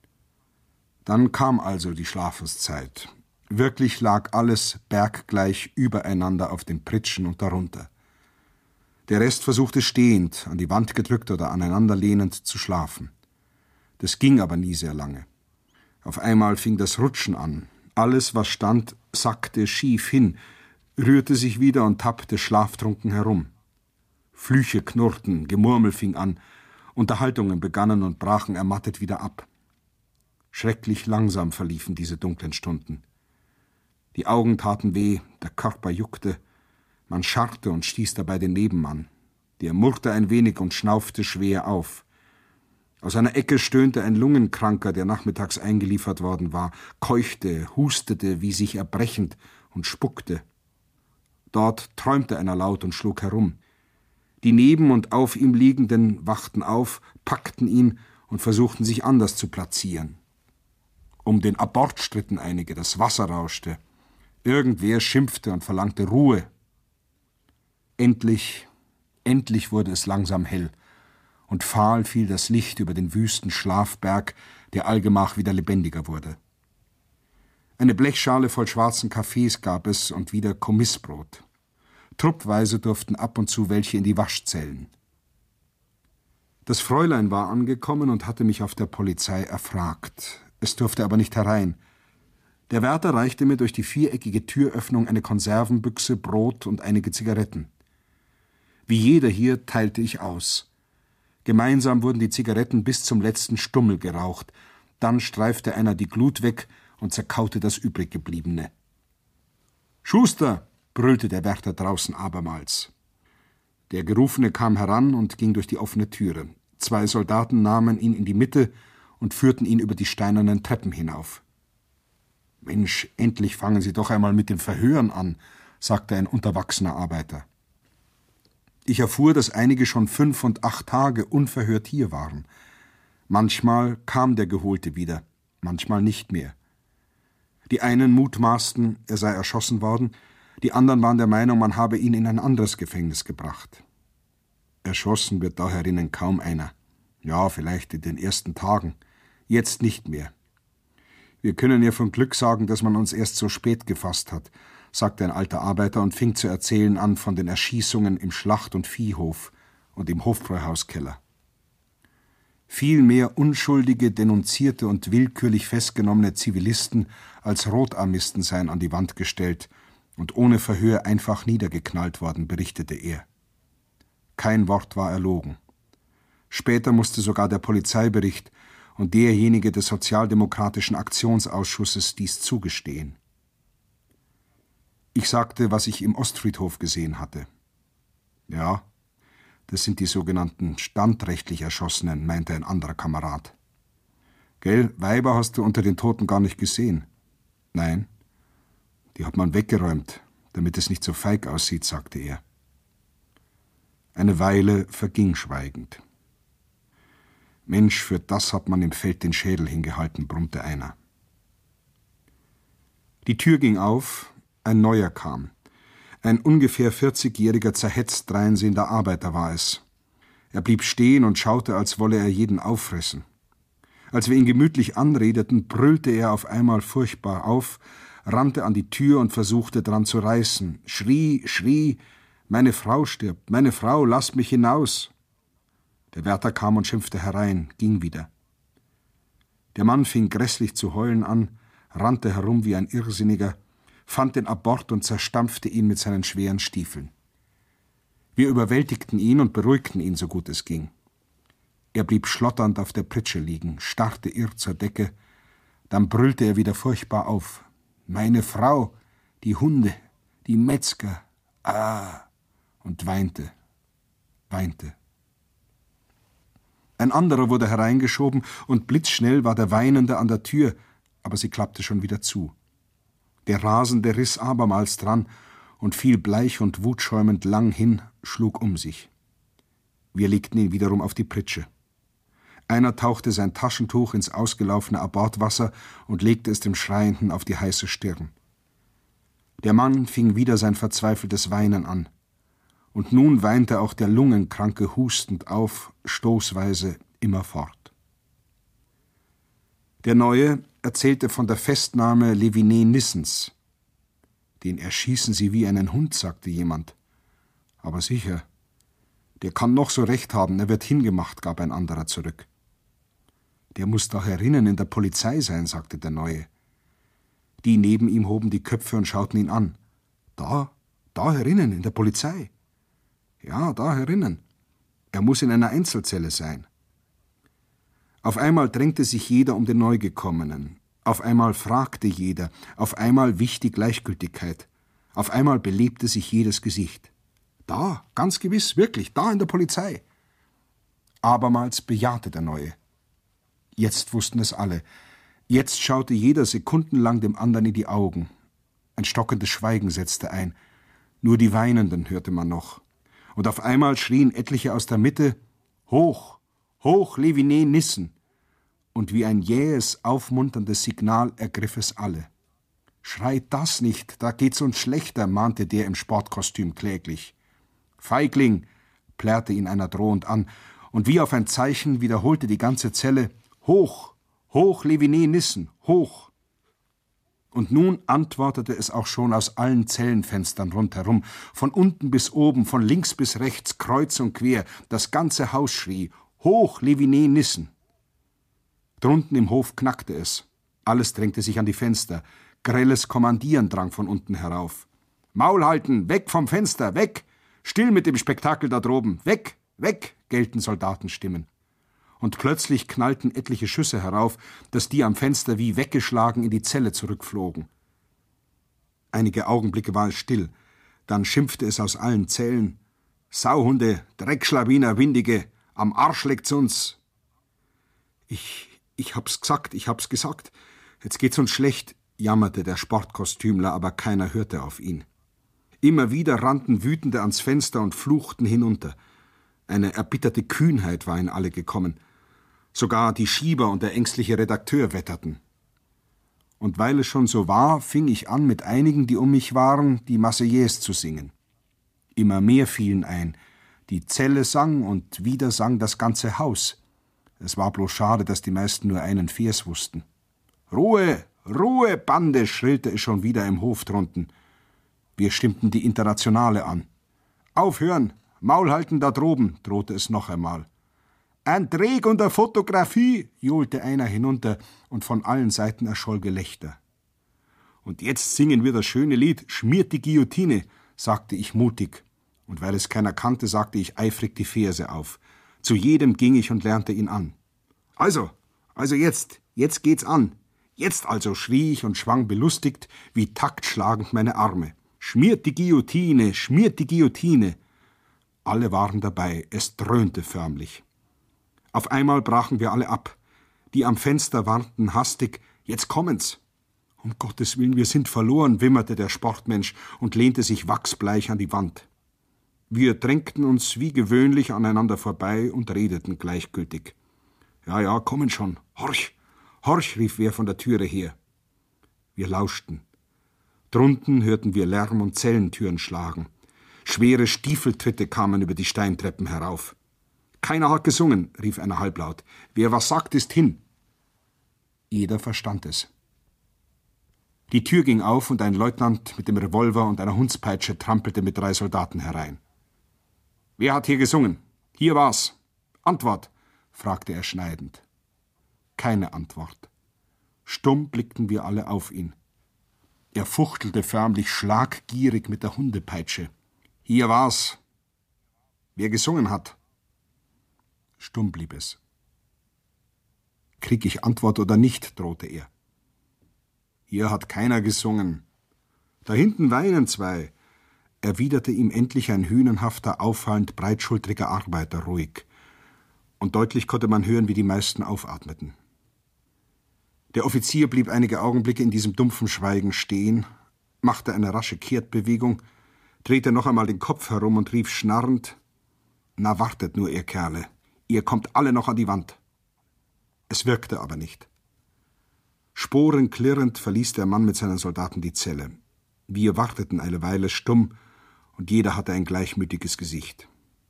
Dann kam also die Schlafenszeit. Wirklich lag alles berggleich übereinander auf den Pritschen und darunter. Der Rest versuchte stehend, an die Wand gedrückt oder aneinanderlehnend zu schlafen. Das ging aber nie sehr lange. Auf einmal fing das Rutschen an. Alles, was stand, sackte schief hin, rührte sich wieder und tappte schlaftrunken herum. Flüche knurrten, Gemurmel fing an, Unterhaltungen begannen und brachen ermattet wieder ab. Schrecklich langsam verliefen diese dunklen Stunden. Die Augen taten weh, der Körper juckte, man scharrte und stieß dabei den Nebenmann. Der murrte ein wenig und schnaufte schwer auf. Aus einer Ecke stöhnte ein Lungenkranker, der nachmittags eingeliefert worden war, keuchte, hustete wie sich erbrechend und spuckte. Dort träumte einer laut und schlug herum. Die neben und auf ihm Liegenden wachten auf, packten ihn und versuchten sich anders zu platzieren. Um den Abort stritten einige, das Wasser rauschte. Irgendwer schimpfte und verlangte Ruhe. Endlich wurde es langsam hell, und fahl fiel das Licht über den wüsten Schlafberg, der allgemach wieder lebendiger wurde. Eine Blechschale voll schwarzen Kaffees gab es und wieder Kommissbrot. Truppweise durften ab und zu welche in die Waschzellen. Das Fräulein war angekommen und hatte mich auf der Polizei erfragt. Es durfte aber nicht herein. Der Wärter reichte mir durch die viereckige Türöffnung eine Konservenbüchse, Brot und einige Zigaretten. Wie jeder hier teilte ich aus. Gemeinsam wurden die Zigaretten bis zum letzten Stummel geraucht. Dann streifte einer die Glut weg und zerkaute das Übriggebliebene. »Schuster«, brüllte der Wärter draußen abermals. Der Gerufene kam heran und ging durch die offene Türe. 2 Soldaten nahmen ihn in die Mitte und führten ihn über die steinernen Treppen hinauf. »Mensch, endlich fangen Sie doch einmal mit dem Verhören an«, sagte ein unterwachsener Arbeiter. Ich erfuhr, dass einige schon 5 und 8 Tage unverhört hier waren. Manchmal kam der Geholte wieder, manchmal nicht mehr. Die einen mutmaßten, er sei erschossen worden, die anderen waren der Meinung, man habe ihn in ein anderes Gefängnis gebracht. Erschossen wird da herinnen kaum einer. Ja, vielleicht in den ersten Tagen, jetzt nicht mehr. Wir können ja von Glück sagen, dass man uns erst so spät gefasst hat, sagte ein alter Arbeiter und fing zu erzählen an von den Erschießungen im Schlacht- und Viehhof und im Hofbräuhauskeller. Viel mehr unschuldige, denunzierte und willkürlich festgenommene Zivilisten als Rotarmisten seien an die Wand gestellt und ohne Verhör einfach niedergeknallt worden, berichtete er. Kein Wort war erlogen. Später musste sogar der Polizeibericht und derjenige des Sozialdemokratischen Aktionsausschusses dies zugestehen. Ich sagte, was ich im Ostfriedhof gesehen hatte. Ja, das sind die sogenannten standrechtlich Erschossenen, meinte ein anderer Kamerad. Gell, Weiber hast du unter den Toten gar nicht gesehen. Nein, die hat man weggeräumt, damit es nicht so feig aussieht, sagte er. Eine Weile verging schweigend. Mensch, für das hat man im Feld den Schädel hingehalten, brummte einer. Die Tür ging auf, ein Neuer kam. Ein ungefähr 40-jähriger, zerhetzt dreinsehender Arbeiter war es. Er blieb stehen und schaute, als wolle er jeden auffressen. Als wir ihn gemütlich anredeten, brüllte er auf einmal furchtbar auf, rannte an die Tür und versuchte dran zu reißen, schrie, »Meine Frau stirbt, meine Frau, lasst mich hinaus!« Der Wärter kam und schimpfte herein, ging wieder. Der Mann fing grässlich zu heulen an, rannte herum wie ein Irrsinniger, fand den Abort und zerstampfte ihn mit seinen schweren Stiefeln. Wir überwältigten ihn und beruhigten ihn, so gut es ging. Er blieb schlotternd auf der Pritsche liegen, starrte irr zur Decke, dann brüllte er wieder furchtbar auf. »Meine Frau, die Hunde, die Metzger, und weinte. Ein anderer wurde hereingeschoben und blitzschnell war der Weinende an der Tür, aber sie klappte schon wieder zu. Der Rasende riss abermals dran und fiel bleich und wutschäumend lang hin, schlug um sich. Wir legten ihn wiederum auf die Pritsche. Einer tauchte sein Taschentuch ins ausgelaufene Abortwasser und legte es dem Schreienden auf die heiße Stirn. Der Mann fing wieder sein verzweifeltes Weinen an. Und nun weinte auch der Lungenkranke hustend auf, stoßweise immerfort. Der Neue erzählte von der Festnahme Leviné-Nissens. »Den erschießen sie wie einen Hund«, sagte jemand. »Aber sicher. Der kann noch so recht haben, er wird hingemacht«, gab ein anderer zurück. »Der muss doch herinnen in der Polizei sein«, sagte der Neue. Die neben ihm hoben die Köpfe und schauten ihn an. »Da herinnen, in der Polizei.« »Ja, da herinnen. Er muss in einer Einzelzelle sein.« Auf einmal drängte sich jeder um den Neugekommenen. Auf einmal fragte jeder. Auf einmal wich die Gleichgültigkeit. Auf einmal belebte sich jedes Gesicht. »Da, ganz gewiss, wirklich, da in der Polizei.« Abermals bejahte der Neue. Jetzt wussten es alle. Jetzt schaute jeder sekundenlang dem anderen in die Augen. Ein stockendes Schweigen setzte ein. Nur die Weinenden hörte man noch. Und auf einmal schrien etliche aus der Mitte: »Hoch, hoch, Leviné Nissen!« Und wie ein jähes, aufmunterndes Signal ergriff es alle. »Schreit das nicht, da geht's uns schlechter«, mahnte der im Sportkostüm kläglich. »Feigling«, plärrte ihn einer drohend an, und wie auf ein Zeichen wiederholte die ganze Zelle: »Hoch, hoch, Leviné Nissen, hoch!« Und nun antwortete es auch schon aus allen Zellenfenstern rundherum, von unten bis oben, von links bis rechts, kreuz und quer. Das ganze Haus schrie: »Hoch, Leviné Nissen!« Drunten im Hof knackte es. Alles drängte sich an die Fenster. Grelles Kommandieren drang von unten herauf. »Maul halten! Weg vom Fenster! Weg! Still mit dem Spektakel da droben! Weg! Weg!« gellten Soldatenstimmen. Und plötzlich knallten etliche Schüsse herauf, dass die am Fenster wie weggeschlagen in die Zelle zurückflogen. Einige Augenblicke war es still. Dann schimpfte es aus allen Zellen: »Sauhunde, Dreckschlawiner, Windige, am Arsch leckt's uns!« Ich hab's gesagt. Jetzt geht's uns schlecht«, jammerte der Sportkostümler, aber keiner hörte auf ihn. Immer wieder rannten Wütende ans Fenster und fluchten hinunter. Eine erbitterte Kühnheit war in alle gekommen. Sogar die Schieber und der ängstliche Redakteur wetterten. Und weil es schon so war, fing ich an, mit einigen, die um mich waren, die Marseillaise zu singen. Immer mehr fielen ein. Die Zelle sang und wieder sang das ganze Haus. Es war bloß schade, dass die meisten nur einen Vers wussten. »Ruhe, Ruhe, Bande«, schrillte es schon wieder im Hof drunten. Wir stimmten die Internationale an. »Aufhören, Maul halten da droben«, drohte es noch einmal. »Ein Dreh und eine Fotografie«, johlte einer hinunter, und von allen Seiten erscholl Gelächter. »Und jetzt singen wir das schöne Lied »Schmiert die Guillotine«, sagte ich mutig, und weil es keiner kannte, sagte ich eifrig die Verse auf. Zu jedem ging ich und lernte ihn an. Also jetzt geht's an. Jetzt also«, schrie ich und schwang belustigt, wie taktschlagend meine Arme. »Schmiert die Guillotine, schmiert die Guillotine!« Alle waren dabei, es dröhnte förmlich. Auf einmal brachen wir alle ab. Die am Fenster warnten hastig: »Jetzt kommen's!« »Um Gottes Willen, wir sind verloren«, wimmerte der Sportmensch und lehnte sich wachsbleich an die Wand. Wir drängten uns wie gewöhnlich aneinander vorbei und redeten gleichgültig. »Ja, kommen schon. Horch, horch«, rief wer von der Türe her. Wir lauschten. Drunten hörten wir Lärm und Zellentüren schlagen. Schwere Stiefeltritte kamen über die Steintreppen herauf. »Keiner hat gesungen«, rief einer halblaut. »Wer was sagt, ist hin.« Jeder verstand es. Die Tür ging auf und ein Leutnant mit dem Revolver und einer Hundspeitsche trampelte mit 3 Soldaten herein. »Wer hat hier gesungen? Hier war's. Antwort«, fragte er schneidend. Keine Antwort. Stumm blickten wir alle auf ihn. Er fuchtelte förmlich schlaggierig mit der Hundepeitsche. »Hier war's. Wer gesungen hat?« Stumm blieb es. »Krieg ich Antwort oder nicht?«, drohte er. »Hier hat keiner gesungen. Da hinten weinen 2«, erwiderte ihm endlich ein hünenhafter, auffallend breitschultriger Arbeiter ruhig. Und deutlich konnte man hören, wie die meisten aufatmeten. Der Offizier blieb einige Augenblicke in diesem dumpfen Schweigen stehen, machte eine rasche Kehrtbewegung, drehte noch einmal den Kopf herum und rief schnarrend: »Na, wartet nur, ihr Kerle, ihr kommt alle noch an die Wand.« Es wirkte aber nicht. Sporenklirrend verließ der Mann mit seinen Soldaten die Zelle. Wir warteten eine Weile stumm, und jeder hatte ein gleichmütiges Gesicht.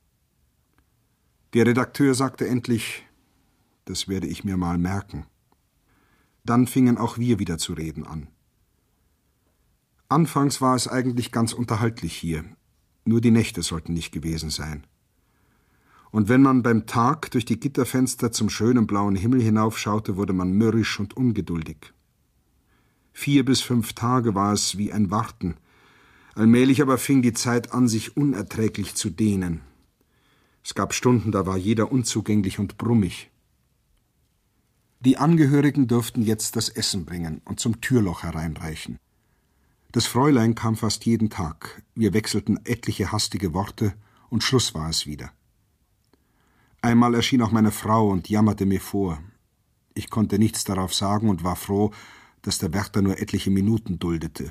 Der Redakteur sagte endlich: »Das werde ich mir mal merken.« Dann fingen auch wir wieder zu reden an. Anfangs war es eigentlich ganz unterhaltlich hier, nur die Nächte sollten nicht gewesen sein. Und wenn man beim Tag durch die Gitterfenster zum schönen blauen Himmel hinaufschaute, wurde man mürrisch und ungeduldig. 4 bis 5 Tage war es wie ein Warten. Allmählich aber fing die Zeit an, sich unerträglich zu dehnen. Es gab Stunden, da war jeder unzugänglich und brummig. Die Angehörigen durften jetzt das Essen bringen und zum Türloch hereinreichen. Das Fräulein kam fast jeden Tag. Wir wechselten etliche hastige Worte und Schluss war es wieder. Einmal erschien auch meine Frau und jammerte mir vor. Ich konnte nichts darauf sagen und war froh, dass der Wärter nur etliche Minuten duldete.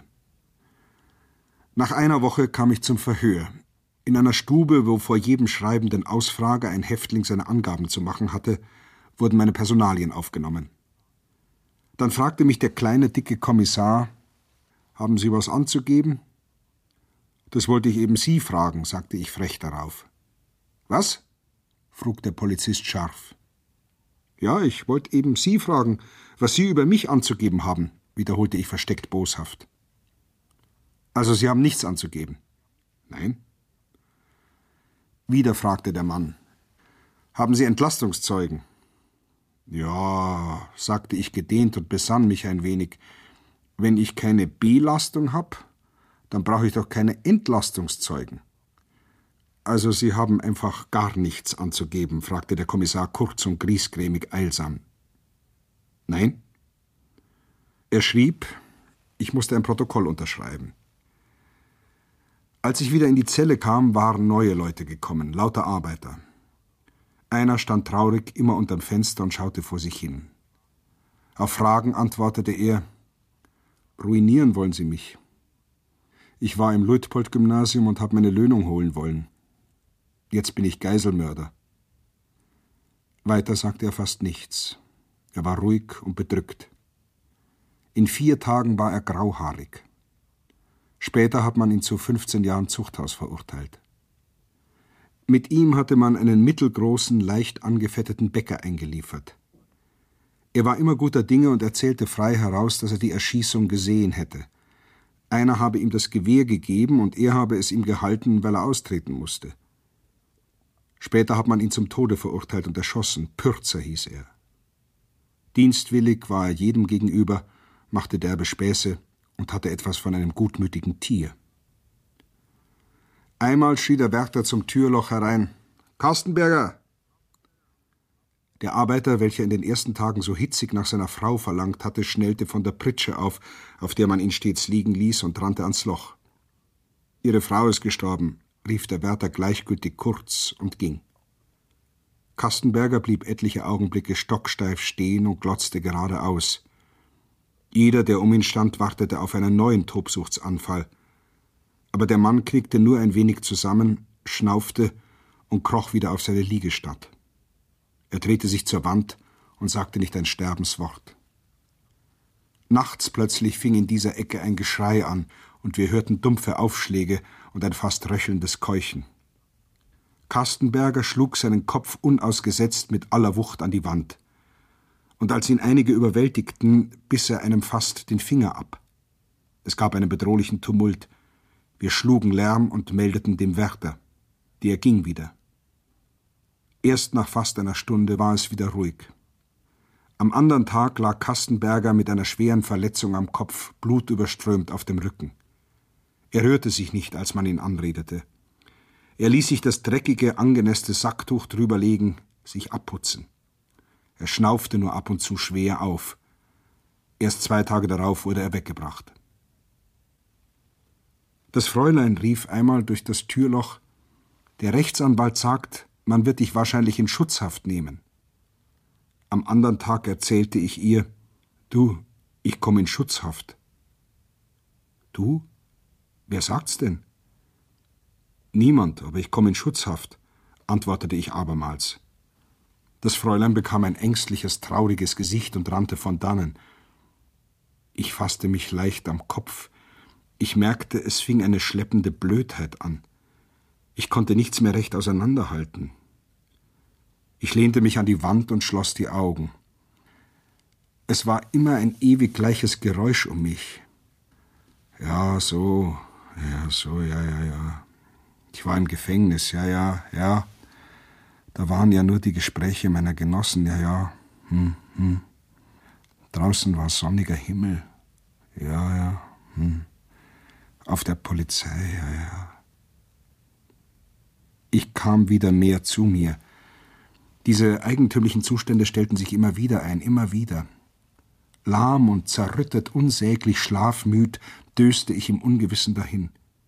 Nach einer Woche kam ich zum Verhör. In einer Stube, wo vor jedem schreibenden Ausfrager ein Häftling seine Angaben zu machen hatte, wurden meine Personalien aufgenommen. Dann fragte mich der kleine, dicke Kommissar: »Haben Sie was anzugeben?« »Das wollte ich eben Sie fragen«, sagte ich frech darauf. »Was?« frug der Polizist scharf. »Ja, ich wollte eben Sie fragen, was Sie über mich anzugeben haben«, wiederholte ich versteckt boshaft. »Also Sie haben nichts anzugeben?« »Nein.« Wieder fragte der Mann: »Haben Sie Entlastungszeugen?« »Ja«, sagte ich gedehnt und besann mich ein wenig, »wenn ich keine Belastung hab, dann brauche ich doch keine Entlastungszeugen.« »Also Sie haben einfach gar nichts anzugeben?« fragte der Kommissar kurz und griesgrämig eilsam. »Nein.« Er schrieb, ich musste ein Protokoll unterschreiben. Als ich wieder in die Zelle kam, waren neue Leute gekommen, lauter Arbeiter. Einer stand traurig immer unterm Fenster und schaute vor sich hin. Auf Fragen antwortete er: »Ruinieren wollen Sie mich. Ich war im Luitpold-Gymnasium und habe meine Löhnung holen wollen. Jetzt bin ich Geiselmörder.« Weiter sagte er fast nichts. Er war ruhig und bedrückt. In 4 Tagen war er grauhaarig. Später hat man ihn zu 15 Jahren Zuchthaus verurteilt. Mit ihm hatte man einen mittelgroßen, leicht angefetteten Bäcker eingeliefert. Er war immer guter Dinge und erzählte frei heraus, dass er die Erschießung gesehen hätte. Einer habe ihm das Gewehr gegeben und er habe es ihm gehalten, weil er austreten musste. Später hat man ihn zum Tode verurteilt und erschossen. Pürzer hieß er. Dienstwillig war er jedem gegenüber, machte derbe Späße und hatte etwas von einem gutmütigen Tier. Einmal schrie der Wärter zum Türloch herein: »Kastenberger!« Der Arbeiter, welcher in den ersten Tagen so hitzig nach seiner Frau verlangt hatte, schnellte von der Pritsche auf der man ihn stets liegen ließ, und rannte ans Loch. »Ihre Frau ist gestorben«, rief der Wärter gleichgültig kurz und ging. Kastenberger blieb etliche Augenblicke stocksteif stehen und glotzte geradeaus. Jeder, der um ihn stand, wartete auf einen neuen Tobsuchtsanfall. Aber der Mann knickte nur ein wenig zusammen, schnaufte und kroch wieder auf seine Liegestatt. Er drehte sich zur Wand und sagte nicht ein Sterbenswort. Nachts plötzlich fing in dieser Ecke ein Geschrei an, und wir hörten dumpfe Aufschläge und ein fast röchelndes Keuchen. Kastenberger schlug seinen Kopf unausgesetzt mit aller Wucht an die Wand. Und als ihn einige überwältigten, biss er einem fast den Finger ab. Es gab einen bedrohlichen Tumult. Wir schlugen Lärm und meldeten dem Wärter. Der ging wieder. Erst nach fast einer Stunde war es wieder ruhig. Am anderen Tag lag Kastenberger mit einer schweren Verletzung am Kopf, blutüberströmt auf dem Rücken. Er rührte sich nicht, als man ihn anredete. Er ließ sich das dreckige, angenässte Sacktuch drüberlegen, sich abputzen. Er schnaufte nur ab und zu schwer auf. Erst 2 Tage darauf wurde er weggebracht. Das Fräulein rief einmal durch das Türloch: »Der Rechtsanwalt sagt, man wird dich wahrscheinlich in Schutzhaft nehmen.« Am anderen Tag erzählte ich ihr: »Du, ich komme in Schutzhaft.« »Du? Wer sagt's denn?« »Niemand, aber ich komme in Schutzhaft«, antwortete ich abermals. Das Fräulein bekam ein ängstliches, trauriges Gesicht und rannte von dannen. Ich fasste mich leicht am Kopf. Ich merkte, es fing eine schleppende Blödheit an. Ich konnte nichts mehr recht auseinanderhalten. Ich lehnte mich an die Wand und schloss die Augen. Es war immer ein ewig gleiches Geräusch um mich. Ja. Ich war im Gefängnis, ja. Da waren ja nur die Gespräche meiner Genossen, ja. Draußen war sonniger Himmel, ja. Auf der Polizei, ja. Ich kam wieder mehr zu mir. Diese eigentümlichen Zustände stellten sich immer wieder ein, immer wieder. Lahm und zerrüttet, unsäglich schlafmüd, döste ich im Ungewissen dahin.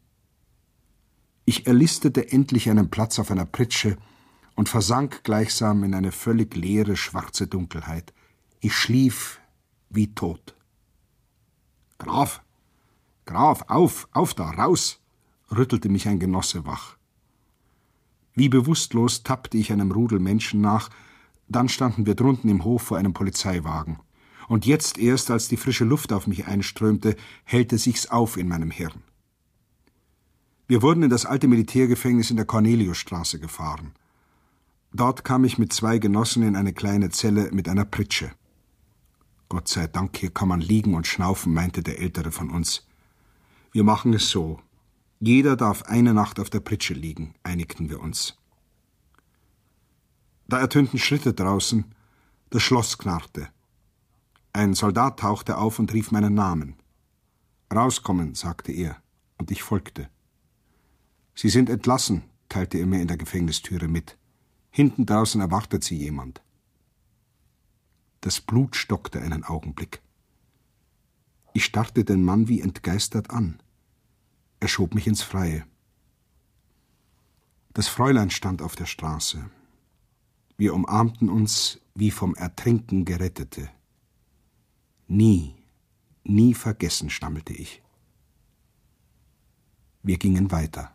Ich erlistete endlich einen Platz auf einer Pritsche und versank gleichsam in eine völlig leere, schwarze Dunkelheit. Ich schlief wie tot. »Graf, auf da, raus«, rüttelte mich ein Genosse wach. Wie bewusstlos tappte ich einem Rudel Menschen nach, dann standen wir drunten im Hof vor einem Polizeiwagen. Und jetzt erst, als die frische Luft auf mich einströmte, hellte sich's auf in meinem Hirn. Wir wurden in das alte Militärgefängnis in der Corneliusstraße gefahren. Dort kam ich mit 2 Genossen in eine kleine Zelle mit einer Pritsche. »Gott sei Dank, hier kann man liegen und schnaufen«, meinte der Ältere von uns. »Wir machen es so. Jeder darf eine Nacht auf der Pritsche liegen«, einigten wir uns. Da ertönten Schritte draußen, das Schloss knarrte. Ein Soldat tauchte auf und rief meinen Namen. »Rauskommen«, sagte er, und ich folgte. »Sie sind entlassen«, teilte er mir in der Gefängnistüre mit. »Hinten draußen erwartet Sie jemand.« Das Blut stockte einen Augenblick. Ich starrte den Mann wie entgeistert an. Er schob mich ins Freie. Das Fräulein stand auf der Straße. Wir umarmten uns wie vom Ertrinken Gerettete. Nie vergessen, stammelte ich. Wir gingen weiter.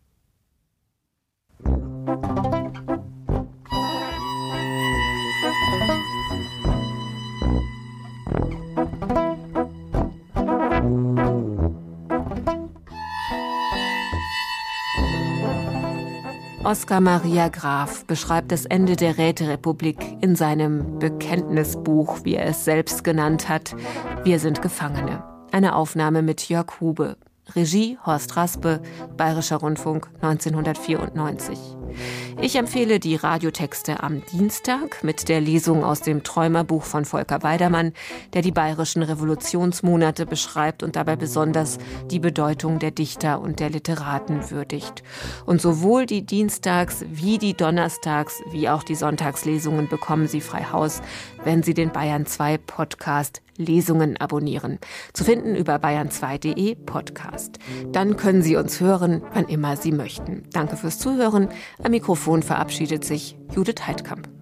Oskar Maria Graf beschreibt das Ende der Räterepublik in seinem Bekenntnisbuch, wie er es selbst genannt hat, Wir sind Gefangene. Eine Aufnahme mit Jörg Hube. Regie Horst Raspe, Bayerischer Rundfunk 1994. Ich empfehle die Radiotexte am Dienstag mit der Lesung aus dem Träumerbuch von Volker Weidermann, der die bayerischen Revolutionsmonate beschreibt und dabei besonders die Bedeutung der Dichter und der Literaten würdigt. Und sowohl die Dienstags- wie die Donnerstags- wie auch die Sonntagslesungen bekommen Sie frei Haus, wenn Sie den Bayern 2 Podcast Lesungen abonnieren. Zu finden über bayern2.de Podcast. Dann können Sie uns hören, wann immer Sie möchten. Danke fürs Zuhören. Am Mikrofon verabschiedet sich Judith Heidkamp.